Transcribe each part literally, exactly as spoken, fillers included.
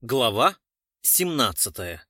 Глава семнадцатая.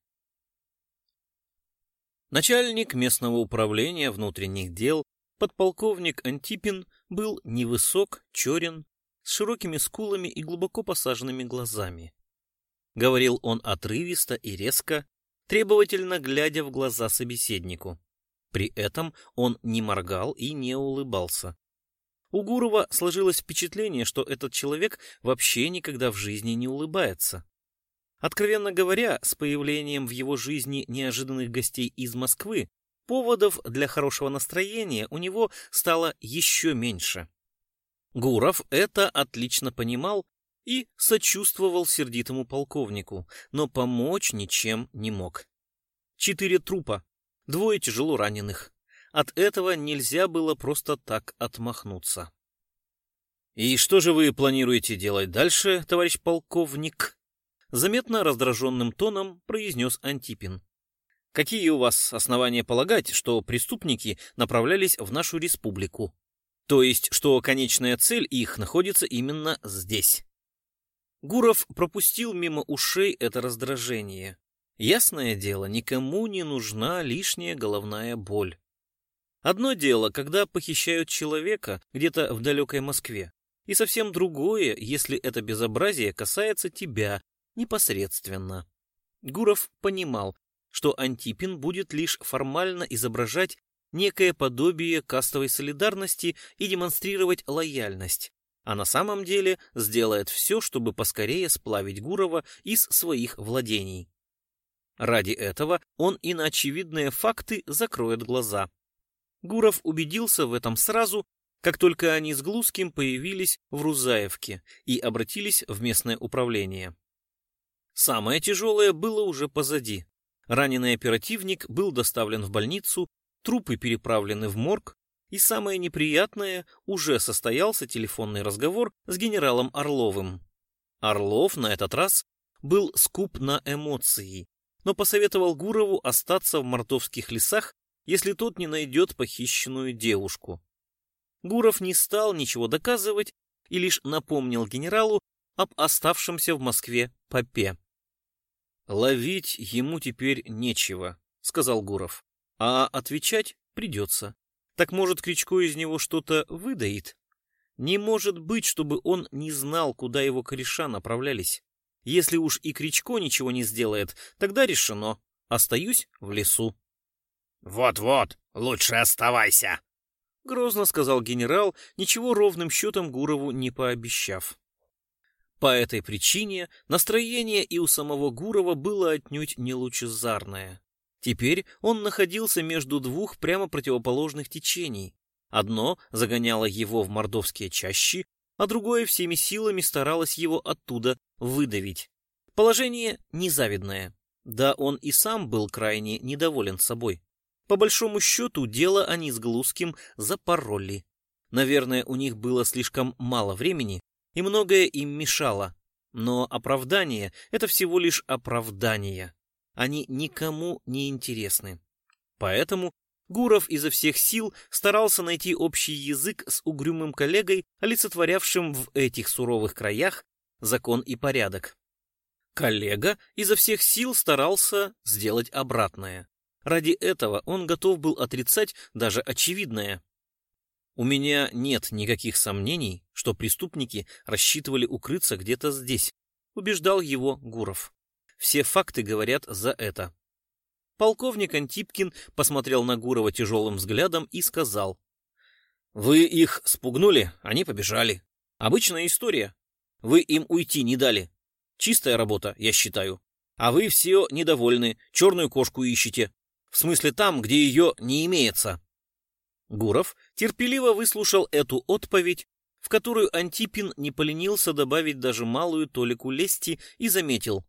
Начальник местного управления внутренних дел, подполковник Антипин, был невысок, черен, с широкими скулами и глубоко посаженными глазами. Говорил он отрывисто и резко, требовательно глядя в глаза собеседнику. При этом он не моргал и не улыбался. У Гурова сложилось впечатление, что этот человек вообще никогда в жизни не улыбается. Откровенно говоря, с появлением в его жизни неожиданных гостей из Москвы поводов для хорошего настроения у него стало еще меньше. Гуров это отлично понимал и сочувствовал сердитому полковнику, но помочь ничем не мог. Четыре трупа, двое тяжело раненых. От этого нельзя было просто так отмахнуться. «И что же вы планируете делать дальше, товарищ полковник?» Заметно раздраженным тоном произнес Антипин. «Какие у вас основания полагать, что преступники направлялись в нашу республику? То есть, что конечная цель их находится именно здесь?» Гуров пропустил мимо ушей это раздражение. Ясное дело, никому не нужна лишняя головная боль. Одно дело, когда похищают человека где-то в далекой Москве, и совсем другое, если это безобразие касается тебя непосредственно. Гуров понимал, что Антипин будет лишь формально изображать некое подобие кастовой солидарности и демонстрировать лояльность, а на самом деле сделает все, чтобы поскорее сплавить Гурова из своих владений. Ради этого он и на очевидные факты закроет глаза. Гуров убедился в этом сразу, как только они с Глузским появились в Рузаевке и обратились в местное управление. Самое тяжелое было уже позади. Раненый оперативник был доставлен в больницу, трупы переправлены в морг, и самое неприятное, уже состоялся телефонный разговор с генералом Орловым. Орлов на этот раз был скуп на эмоции, но посоветовал Гурову остаться в мордовских лесах, если тот не найдет похищенную девушку. Гуров не стал ничего доказывать и лишь напомнил генералу об оставшемся в Москве попе. «Ловить ему теперь нечего», — сказал Гуров, — «а отвечать придется. Так, может, Кричко из него что-то выдаит? Не может быть, чтобы он не знал, куда его кореша направлялись. Если уж и Кричко ничего не сделает, тогда решено. Остаюсь в лесу». «Вот-вот, лучше оставайся», — грозно сказал генерал, ничего ровным счетом Гурову не пообещав. По этой причине настроение и у самого Гурова было отнюдь не лучезарное. Теперь он находился между двух прямо противоположных течений. Одно загоняло его в мордовские чащи, а другое всеми силами старалось его оттуда выдавить. Положение незавидное. Да он и сам был крайне недоволен собой. По большому счету, дело они с Глузским запороли. Наверное, у них было слишком мало времени, и многое им мешало. Но оправдание — это всего лишь оправдание. Они никому не интересны. Поэтому Гуров изо всех сил старался найти общий язык с угрюмым коллегой, олицетворявшим в этих суровых краях закон и порядок. Коллега изо всех сил старался сделать обратное. Ради этого он готов был отрицать даже очевидное. «У меня нет никаких сомнений, что преступники рассчитывали укрыться где-то здесь», — убеждал его Гуров. «Все факты говорят за это». Полковник Антипкин посмотрел на Гурова тяжелым взглядом и сказал: «Вы их спугнули, они побежали. Обычная история. Вы им уйти не дали. Чистая работа, я считаю. А вы все недовольны, черную кошку ищете. В смысле там, где ее не имеется». Гуров терпеливо выслушал эту отповедь, в которую Антипин не поленился добавить даже малую толику лести, и заметил: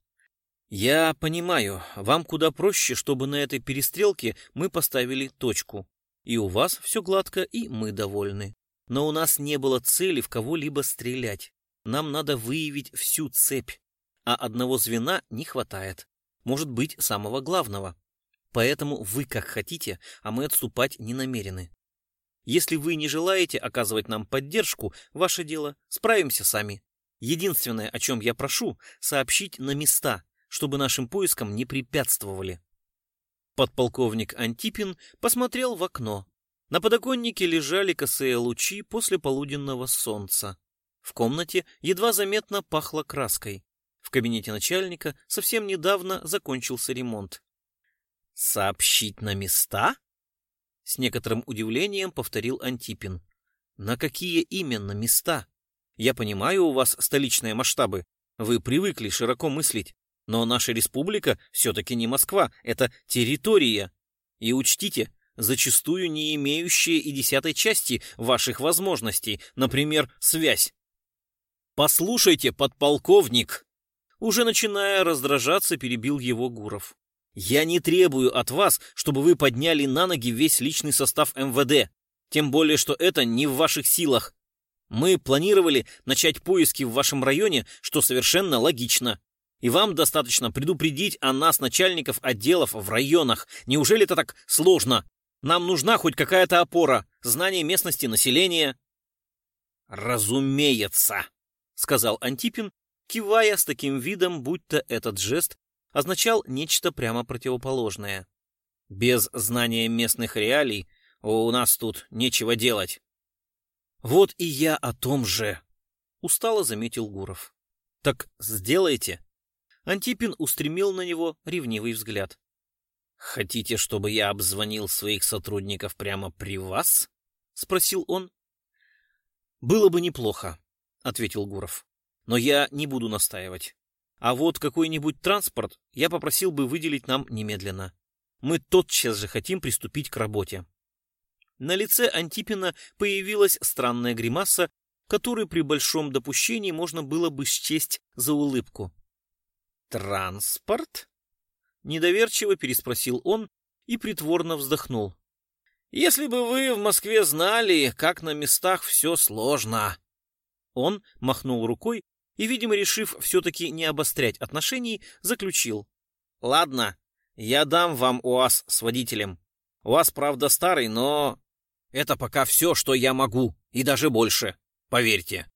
«Я понимаю, вам куда проще, чтобы на этой перестрелке мы поставили точку. И у вас все гладко, и мы довольны. Но у нас не было цели в кого-либо стрелять. Нам надо выявить всю цепь, а одного звена не хватает. Может быть, самого главного. Поэтому вы как хотите, а мы отступать не намерены. Если вы не желаете оказывать нам поддержку, ваше дело, справимся сами. Единственное, о чем я прошу, сообщить на места, чтобы нашим поискам не препятствовали. Подполковник Антипин посмотрел в окно. На подоконнике лежали косые лучи после полуденного солнца. В комнате едва заметно пахло краской. В кабинете начальника совсем недавно закончился ремонт. «Сообщить на места?» С некоторым удивлением повторил Антипин. «На какие именно места? Я понимаю, у вас столичные масштабы. Вы привыкли широко мыслить. Но наша республика все-таки не Москва, это территория. И учтите, зачастую не имеющие и десятой части ваших возможностей, например, связь. Послушайте, подполковник!» Уже начиная раздражаться, перебил его Гуров. «Я не требую от вас, чтобы вы подняли на ноги весь личный состав эм вэ дэ, тем более, что это не в ваших силах. Мы планировали начать поиски в вашем районе, что совершенно логично. И вам достаточно предупредить о нас, начальников отделов в районах. Неужели это так сложно? Нам нужна хоть какая-то опора, знание местности, населения». «Разумеется», — сказал Антипин, кивая с таким видом, будто этот жест означал нечто прямо противоположное. «Без знания местных реалий у нас тут нечего делать». «Вот и я о том же», — устало заметил Гуров. «Так сделайте». Антипин устремил на него ревнивый взгляд. «Хотите, чтобы я обзвонил своих сотрудников прямо при вас?» — спросил он. «Было бы неплохо», — ответил Гуров. «Но я не буду настаивать. А вот какой-нибудь транспорт я попросил бы выделить нам немедленно. Мы тотчас же хотим приступить к работе». На лице Антипина появилась странная гримаса, которую при большом допущении можно было бы счесть за улыбку. «Транспорт?» — недоверчиво переспросил он и притворно вздохнул. «Если бы вы в Москве знали, как на местах все сложно!» Он махнул рукой и, видимо, решив все-таки не обострять отношений, заключил. «Ладно, я дам вам УАЗ с водителем. УАЗ, правда, старый, но это пока все, что я могу, и даже больше, поверьте».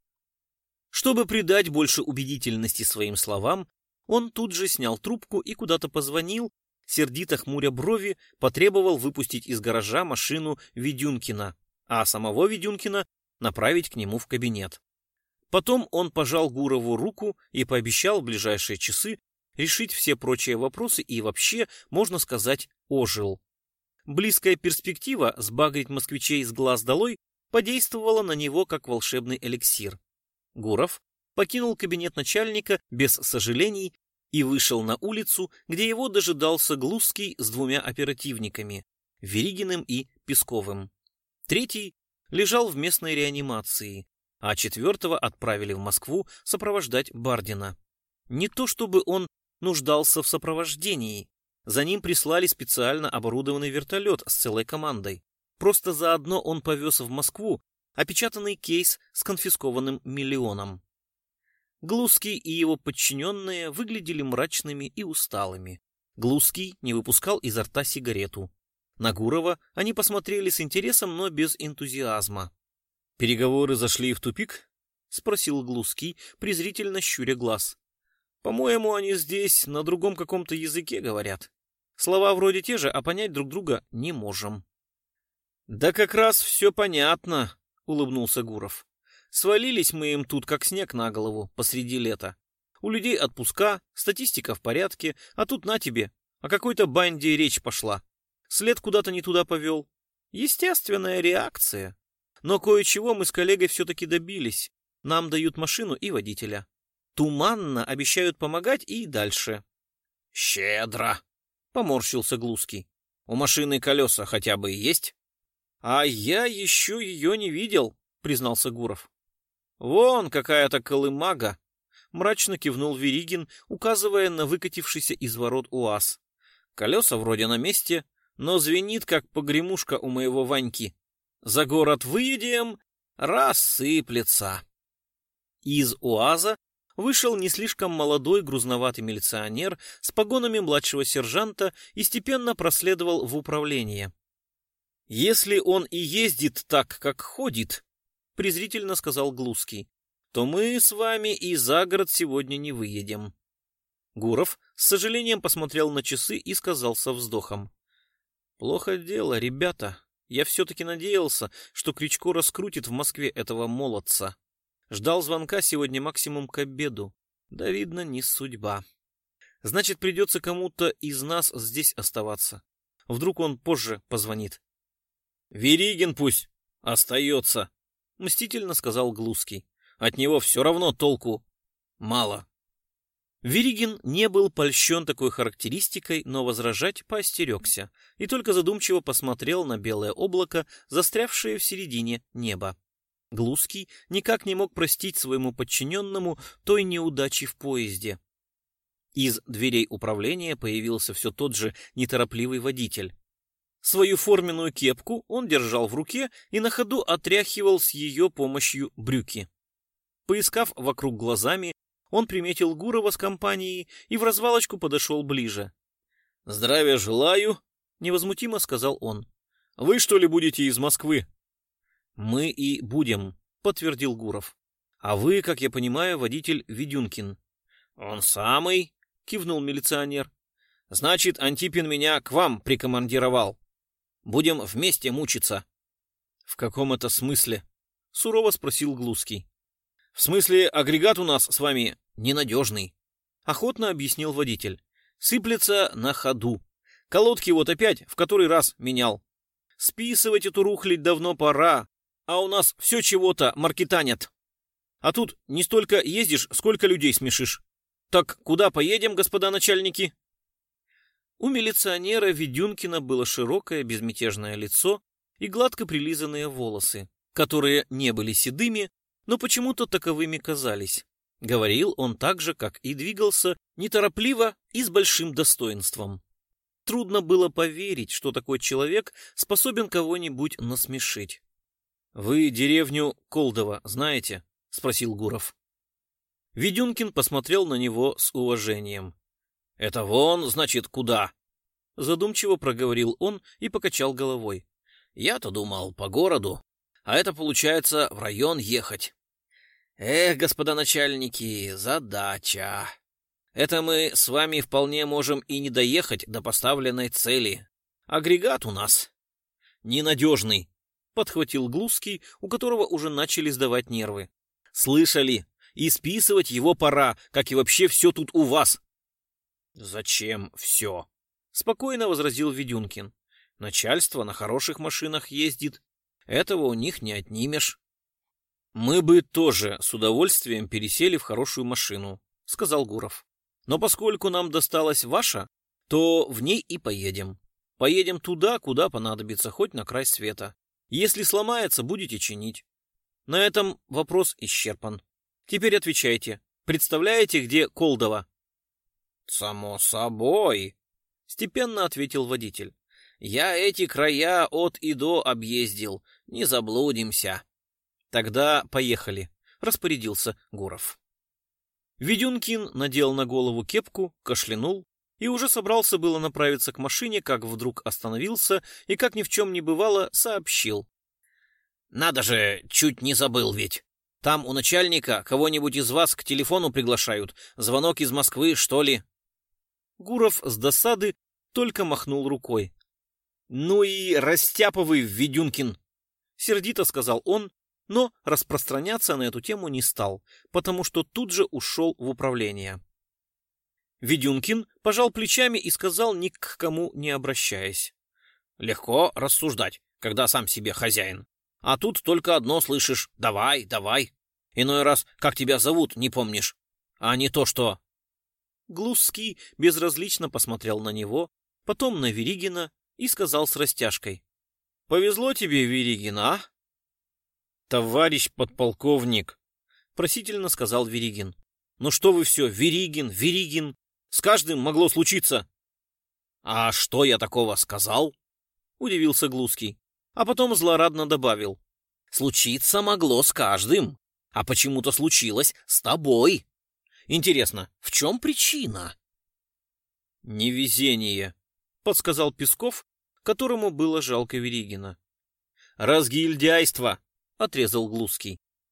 Чтобы придать больше убедительности своим словам, он тут же снял трубку и куда-то позвонил, сердито хмуря брови, потребовал выпустить из гаража машину Ведюнкина, а самого Ведюнкина направить к нему в кабинет. Потом он пожал Гурову руку и пообещал в ближайшие часы решить все прочие вопросы и вообще, можно сказать, ожил. Близкая перспектива сбагрить москвичей с глаз долой подействовала на него как волшебный эликсир. Гуров покинул кабинет начальника без сожалений и вышел на улицу, где его дожидался Глузский с двумя оперативниками, Веригиным и Песковым. Третий лежал в местной реанимации, а четвертого отправили в Москву сопровождать Бардина. Не то чтобы он нуждался в сопровождении, за ним прислали специально оборудованный вертолет с целой командой. Просто заодно он повез в Москву опечатанный кейс с конфискованным миллионом. Глузский и его подчиненные выглядели мрачными и усталыми. Глузский не выпускал изо рта сигарету. На Гурова они посмотрели с интересом, но без энтузиазма. «Переговоры зашли в тупик?» — спросил Глузский, презрительно щуря глаз. «По-моему, они здесь на другом каком-то языке говорят. Слова вроде те же, а понять друг друга не можем». «Да как раз все понятно», — улыбнулся Гуров. «Свалились мы им тут, как снег на голову, посреди лета. У людей отпуска, статистика в порядке, а тут на тебе, о какой-то банде речь пошла. След куда-то не туда повел. Естественная реакция. Но кое-чего мы с коллегой все-таки добились. Нам дают машину и водителя. Туманно обещают помогать и дальше». «Щедро», — поморщился Глузский. «У машины колеса хотя бы есть?» «А я еще ее не видел», — признался Гуров. «Вон какая-то колымага», — мрачно кивнул Веригин, указывая на выкатившийся из ворот УАЗ. «Колеса вроде на месте, но звенит, как погремушка у моего Ваньки. За город выедем, рассыплется». Из УАЗа вышел не слишком молодой грузноватый милиционер с погонами младшего сержанта и степенно проследовал в управление. «Если он и ездит так, как ходит», — презрительно сказал Глузский, то мы с вами и за город сегодня не выедем. Гуров с сожалением посмотрел на часы и сказал со вздохом: плохо дело, ребята. Я все-таки надеялся, что Кричко раскрутит в Москве этого молодца. Ждал звонка сегодня максимум к обеду. Да, видно, не судьба. Значит, придется кому-то из нас здесь оставаться. Вдруг он позже позвонит. Веригин пусть остается, мстительно сказал Глузский. От него все равно толку мало. Веригин не был польщен такой характеристикой, но возражать поостерегся и только задумчиво посмотрел на белое облако, застрявшее в середине неба. Глузский никак не мог простить своему подчиненному той неудачи в поезде. Из дверей управления появился все тот же неторопливый водитель. Свою форменную кепку он держал в руке и на ходу отряхивал с ее помощью брюки. Поискав вокруг глазами, он приметил Гурова с компанией и в развалочку подошел ближе. — Здравия желаю, — невозмутимо сказал он. — Вы, что ли, будете из Москвы? — Мы и будем, — подтвердил Гуров. — А вы, как я понимаю, водитель Ведюнкин. — Он самый, — кивнул милиционер. — Значит, Антипин меня к вам прикомандировал. Будем вместе мучиться. — В каком это смысле? — сурово спросил Глузский. — В смысле, агрегат у нас с вами ненадежный, — охотно объяснил водитель. — Сыплется на ходу. Колодки вот опять в который раз менял. Списывать эту рухлядь давно пора, а у нас все чего-то маркетанят. А тут не столько ездишь, сколько людей смешишь. Так куда поедем, господа начальники? У милиционера Ведюнкина было широкое безмятежное лицо и гладко прилизанные волосы, которые не были седыми, но почему-то таковыми казались. Говорил он так же, как и двигался, неторопливо и с большим достоинством. Трудно было поверить, что такой человек способен кого-нибудь насмешить. — Вы деревню Колдово знаете? — спросил Гуров. Ведюнкин посмотрел на него с уважением. — Это вон, значит, куда? — задумчиво проговорил он и покачал головой. — Я-то думал, по городу, а это, получается, в район ехать. Эх, господа начальники, задача. Это мы с вами вполне можем и не доехать до поставленной цели. Агрегат у нас ненадежный, — подхватил Глузский, у которого уже начали сдавать нервы. — Слышали? И списывать его пора, как и вообще все тут у вас. — Зачем все? — спокойно возразил Ведюнкин. — Начальство на хороших машинах ездит. Этого у них не отнимешь. — Мы бы тоже с удовольствием пересели в хорошую машину, — сказал Гуров. — Но поскольку нам досталась ваша, то в ней и поедем. Поедем туда, куда понадобится, хоть на край света. Если сломается, будете чинить. На этом вопрос исчерпан. Теперь отвечайте. Представляете, где Колдово? — Само собой, — степенно ответил водитель. — Я эти края от и до объездил. Не заблудимся. — Тогда поехали, — распорядился Гуров. Ведюнкин надел на голову кепку, кашлянул и уже собрался было направиться к машине, как вдруг остановился и, как ни в чем не бывало, сообщил. — Надо же, чуть не забыл ведь. Там у начальника кого-нибудь из вас к телефону приглашают. Звонок из Москвы, что ли? Гуров с досады только махнул рукой. — Ну и растяпывай, Ведюнкин! — сердито сказал он, но распространяться на эту тему не стал, потому что тут же ушел в управление. Ведюнкин пожал плечами и сказал, ни к кому не обращаясь. — Легко рассуждать, когда сам себе хозяин. А тут только одно слышишь: давай, давай. Иной раз, как тебя зовут, не помнишь. А не то что... Глузский безразлично посмотрел на него, потом на Веригина и сказал с растяжкой. — Повезло тебе, Веригин, а? — Товарищ подполковник, — просительно сказал Веригин. — Ну что вы все, Веригин, Веригин. С каждым могло случиться. — А что я такого сказал? — удивился Глузский. А потом злорадно добавил. — Случиться могло с каждым, а почему-то случилось с тобой. Интересно, в чем причина? — Невезение, — подсказал Песков, которому было жалко Веригина. — Разгильдяйство, — отрезал Глузский. —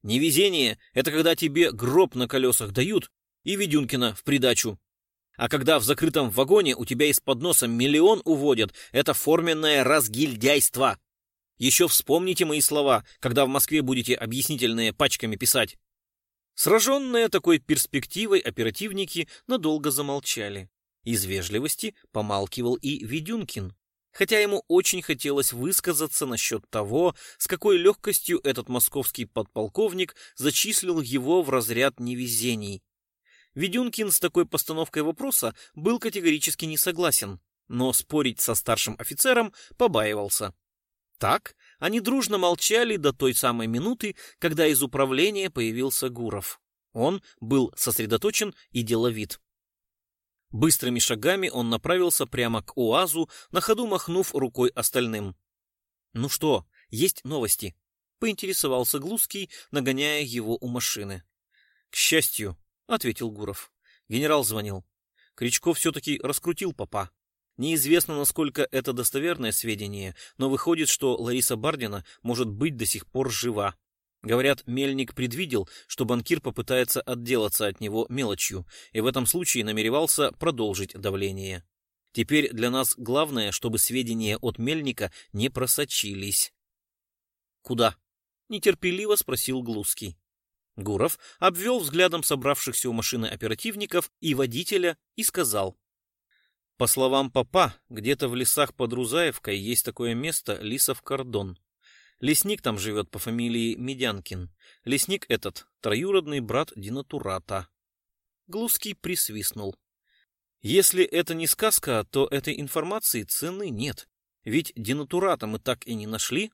Невезение — это когда тебе гроб на колесах дают и Ведюнкина в придачу. А когда в закрытом вагоне у тебя из-под носа миллион уводят, это форменное разгильдяйство. Еще вспомните мои слова, когда в Москве будете объяснительные пачками писать. Сраженные такой перспективой оперативники надолго замолчали. Из вежливости помалкивал и Ведюнкин, хотя ему очень хотелось высказаться насчет того, с какой легкостью этот московский подполковник зачислил его в разряд невезений. Ведюнкин с такой постановкой вопроса был категорически не согласен, но спорить со старшим офицером побаивался. Так они дружно молчали до той самой минуты, когда из управления появился Гуров. Он был сосредоточен и деловит. Быстрыми шагами он направился прямо к УАЗу, на ходу махнув рукой остальным. «Ну что, есть новости?» — поинтересовался Глузский, нагоняя его у машины. «К счастью», — ответил Гуров. «Генерал звонил. Кричко все-таки раскрутил попа. Неизвестно, насколько это достоверное сведение, но выходит, что Лариса Бардина может быть до сих пор жива. Говорят, Мельник предвидел, что банкир попытается отделаться от него мелочью, и в этом случае намеревался продолжить давление. Теперь для нас главное, чтобы сведения от Мельника не просочились». «Куда?» — нетерпеливо спросил Глузский. Гуров обвел взглядом собравшихся у машины оперативников и водителя и сказал: «По словам попа, где-то в лесах под Рузаевкой есть такое место — Лисов кордон. Лесник там живет по фамилии Медянкин. Лесник этот — троюродный брат денатурата». Глузский присвистнул. «Если это не сказка, то этой информации цены нет. Ведь денатурата мы так и не нашли.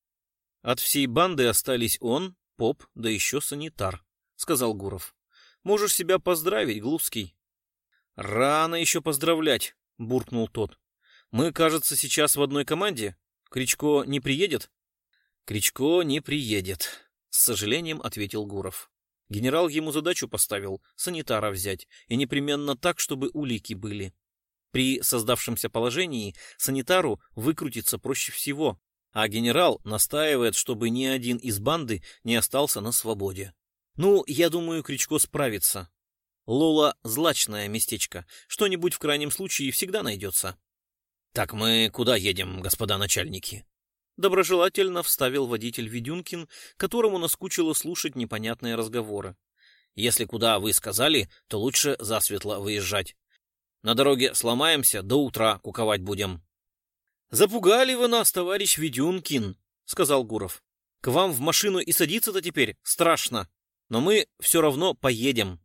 От всей банды остались он, поп, да еще санитар», — сказал Гуров. «Можешь себя поздравить, Глузский». «Рано еще поздравлять», — буркнул тот. «Мы, кажется, сейчас в одной команде. Кричко не приедет?» «Кричко не приедет», — с сожалением ответил Гуров. «Генерал ему задачу поставил санитара взять, и непременно так, чтобы улики были. При создавшемся положении санитару выкрутиться проще всего, а генерал настаивает, чтобы ни один из банды не остался на свободе. Ну, я думаю, Кричко справится. Лола — злачное местечко, что-нибудь в крайнем случае всегда найдется». «Так мы куда едем, господа начальники?» Доброжелательно вставил водитель Ведюнкин, которому наскучило слушать непонятные разговоры. «Если куда вы сказали, то лучше засветло выезжать. На дороге сломаемся, до утра куковать будем». «Запугали вы нас, товарищ Ведюнкин», — сказал Гуров. «К вам в машину и садиться-то теперь страшно, но мы все равно поедем».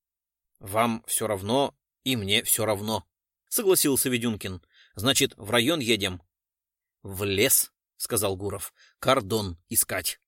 «Вам все равно, и мне все равно», — согласился Ведюнкин. «Значит, в район едем». «В лес», — сказал Гуров, — «кордон искать».